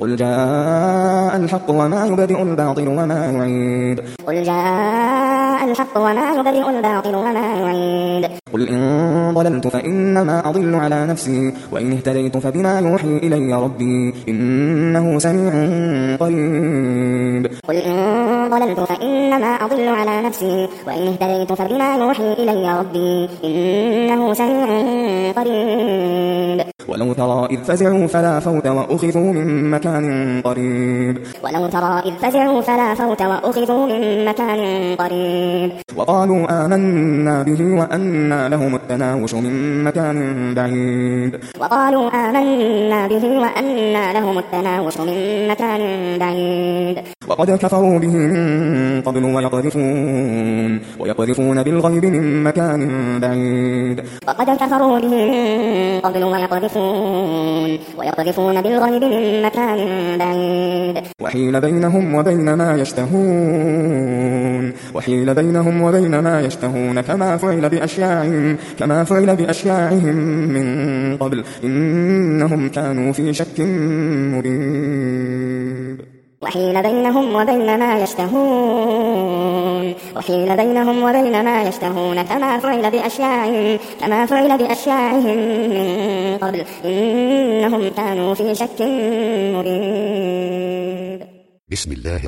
قل جاء الحق وما يبدئ الباطل وما يعيد قل جاء الحق وما يبدئ الباطل وما يعيد قل إن ضللت فإنما أضل على نفسي وإن اهتديت فبما يوحي إلي ربي إنه سميع قريب قل إن ضللت فإنما أضل على نفسي وإن اهتديت فبما يوحي إلي ربي إنه سميع قريب ولو ترى إذ فزعوا فلا فوت وأخذوا من مكان قريب ولو ترى إذ فزعوا فلا فوت وأخذوا من مكان قريب وقالوا آمنا به وأنى لهم التناوش من مكان بعيد وقالوا آمنا به وأنى لهم التناوش من مكان بعيد وقد كفروا به من قبل ويقذفون بالغيب من مكان بعيد وقد كفروا به من قبل ويقذفون بالغيب من مكان بعيد وحيل بينهم وبين ما يشتهون كما فعل بأشياعهم من قبل إنهم كانوا في شك مريب وحيل بينهم وبين ما يشتهون كما فعل بأشياعهم من قبل إنهم كانوا في شك مريب بسم الله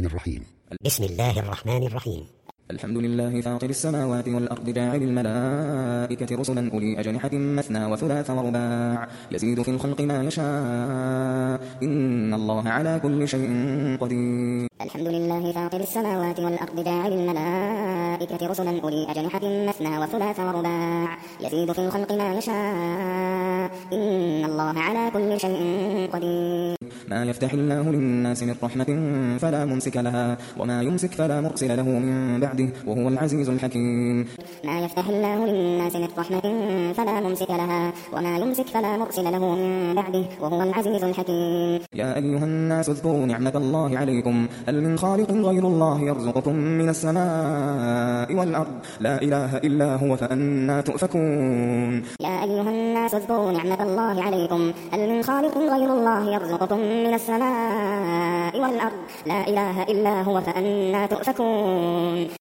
الرحمن الرحيم الحمد لله فاطر السماوات والأرض جاعل الملائكة رسلا أولي أجنحة مثنى وثلاث ورباع يزيد في الخلق ما يشاء إن الله على كل شيء قدير الحمد لله فاطر السماوات والأرض جاعل الملائكة رسلا أولي أجنحة مثنى وثلاث ورباع يزيد في الخلق ما يشاء إن الله على كل شيء قدير ما يفتح الله للناس من رحمة فلا ممسك لها وما يمسك فلا مرسل له من بعده وهو العزيز الحكيم ما يفتح الله للناس من رحمة فلا ممسك لها وما يمسك فلا مرسل له من بعده وهو العزيز الحكيم يا أيها الناس اذكروا نعمة الله عليكم هل من خالق غير الله يرزقكم من السماء والأرض لا إله إلا هو فأنى تؤفكون يا أيها الناس اذكروا نعمة الله عليكم هل من خالق غير الله يرزقكم من السماء والأرض لا إله إلا هو فأنى تؤفكون